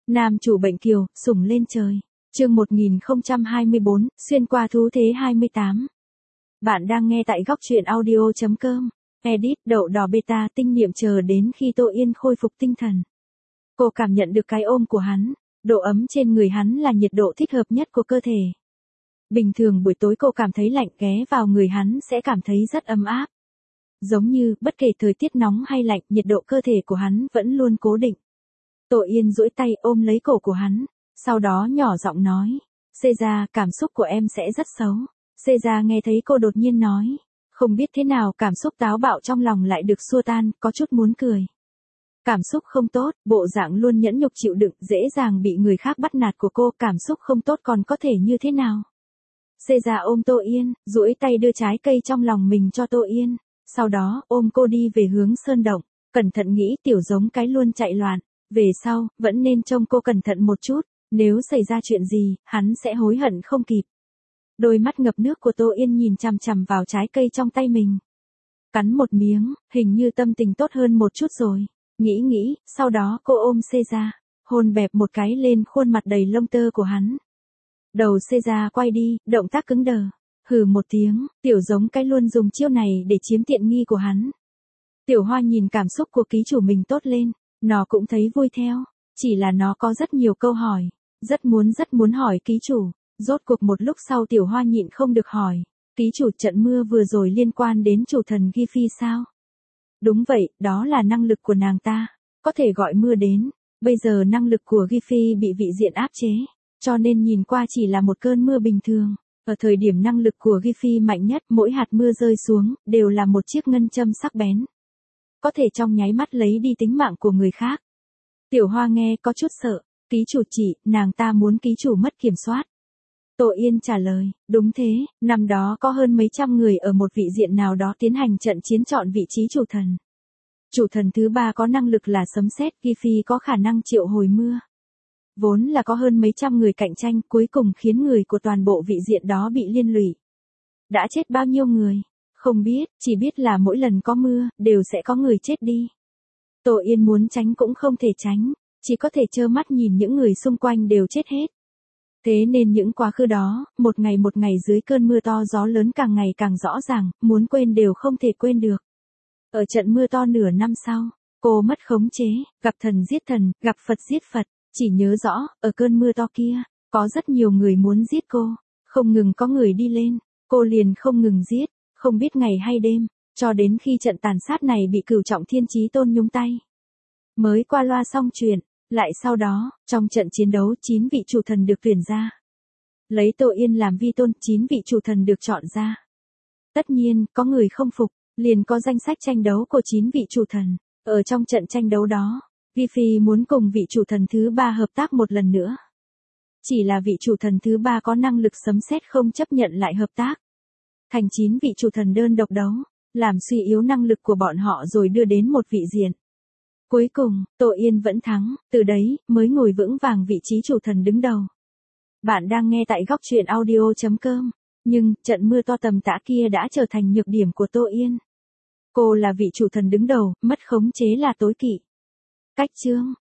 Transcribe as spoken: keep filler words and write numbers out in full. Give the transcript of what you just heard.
Nam chủ bệnh kiều, sủng lên trời. Chương một nghìn không trăm hai mươi bốn, xuyên qua thú thế hai mươi tám. Bạn đang nghe tại góc truyện audio chấm com. Edit đậu đỏ beta tinh niệm chờ đến khi Tô Yên khôi phục tinh thần. Cô cảm nhận được cái ôm của hắn, độ ấm trên người hắn là nhiệt độ thích hợp nhất của cơ thể. Bình thường buổi tối cô cảm thấy lạnh, ghé vào người hắn sẽ cảm thấy rất ấm áp. Giống như, bất kể thời tiết nóng hay lạnh, nhiệt độ cơ thể của hắn vẫn luôn cố định. Tô Yên duỗi tay ôm lấy cổ của hắn, sau đó nhỏ giọng nói, Xê ra, cảm xúc của em sẽ rất xấu. Xê ra nghe thấy cô đột nhiên nói, không biết thế nào cảm xúc táo bạo trong lòng lại được xua tan, có chút muốn cười. Cảm xúc không tốt, bộ dạng luôn nhẫn nhục chịu đựng, dễ dàng bị người khác bắt nạt của cô, cảm xúc không tốt còn có thể như thế nào? Xê ra ôm Tô Yên, duỗi tay đưa trái cây trong lòng mình cho Tô Yên, sau đó ôm cô đi về hướng sơn động, cẩn thận nghĩ tiểu giống cái luôn chạy loạn, về sau, vẫn nên trông cô cẩn thận một chút, nếu xảy ra chuyện gì, hắn sẽ hối hận không kịp. Đôi mắt ngập nước của Tô Yên nhìn chằm chằm vào trái cây trong tay mình. Cắn một miếng, hình như tâm tình tốt hơn một chút rồi. Nghĩ nghĩ, sau đó cô ôm Xê ra, hôn bẹp một cái lên khuôn mặt đầy lông tơ của hắn. Đầu Xê ra quay đi, động tác cứng đờ. Hừ một tiếng, tiểu giống cái luôn dùng chiêu này để chiếm tiện nghi của hắn. Tiểu Hoa nhìn cảm xúc của ký chủ mình tốt lên, nó cũng thấy vui theo, chỉ là nó có rất nhiều câu hỏi, rất muốn rất muốn hỏi ký chủ. Rốt cuộc một lúc sau Tiểu Hoa nhịn không được hỏi, ký chủ, trận mưa vừa rồi liên quan đến chủ thần Gifi sao? Đúng vậy, đó là năng lực của nàng ta, có thể gọi mưa đến. Bây giờ năng lực của Gifi bị vị diện áp chế, cho nên nhìn qua chỉ là một cơn mưa bình thường. Ở thời điểm năng lực của Gifi mạnh nhất, mỗi hạt mưa rơi xuống, đều là một chiếc ngân châm sắc bén. Có thể trong nháy mắt lấy đi tính mạng của người khác. Tiểu Hoa nghe có chút sợ, ký chủ chỉ, nàng ta muốn ký chủ mất kiểm soát. Tô Yên trả lời, đúng thế, năm đó có hơn mấy trăm người ở một vị diện nào đó tiến hành trận chiến chọn vị trí chủ thần. Chủ thần thứ ba có năng lực là sấm sét, Gifi có khả năng triệu hồi mưa. Vốn là có hơn mấy trăm người cạnh tranh, cuối cùng khiến người của toàn bộ vị diện đó bị liên lụy. Đã chết bao nhiêu người? Không biết, chỉ biết là mỗi lần có mưa, đều sẽ có người chết đi. Tô Yên muốn tránh cũng không thể tránh, chỉ có thể trơ mắt nhìn những người xung quanh đều chết hết. Thế nên những quá khứ đó, một ngày một ngày dưới cơn mưa to gió lớn càng ngày càng rõ ràng, muốn quên đều không thể quên được. Ở trận mưa to nửa năm sau, cô mất khống chế, gặp thần giết thần, gặp Phật giết Phật, chỉ nhớ rõ, ở cơn mưa to kia, có rất nhiều người muốn giết cô, không ngừng có người đi lên, cô liền không ngừng giết, không biết ngày hay đêm, cho đến khi trận tàn sát này bị Cửu Trọng Thiên Chí Tôn nhúng tay. Mới qua loa xong chuyện. Lại sau đó, trong trận chiến đấu chín vị chủ thần được tuyển ra. Lấy Tô Yên làm vi tôn, chín vị chủ thần được chọn ra. Tất nhiên, có người không phục, liền có danh sách tranh đấu của chín vị chủ thần. Ở trong trận tranh đấu đó, Gifi muốn cùng vị chủ thần thứ ba hợp tác một lần nữa. Chỉ là vị chủ thần thứ ba có năng lực sấm sét không chấp nhận lại hợp tác. Thành chín vị chủ thần đơn độc đấu, làm suy yếu năng lực của bọn họ rồi đưa đến một vị diện. Cuối cùng, Tô Yên vẫn thắng, từ đấy, mới ngồi vững vàng vị trí chủ thần đứng đầu. Bạn đang nghe tại góc truyện audio chấm com. Nhưng, trận mưa to tầm tã kia đã trở thành nhược điểm của Tô Yên. Cô là vị chủ thần đứng đầu, mất khống chế là tối kỵ. Cách chương,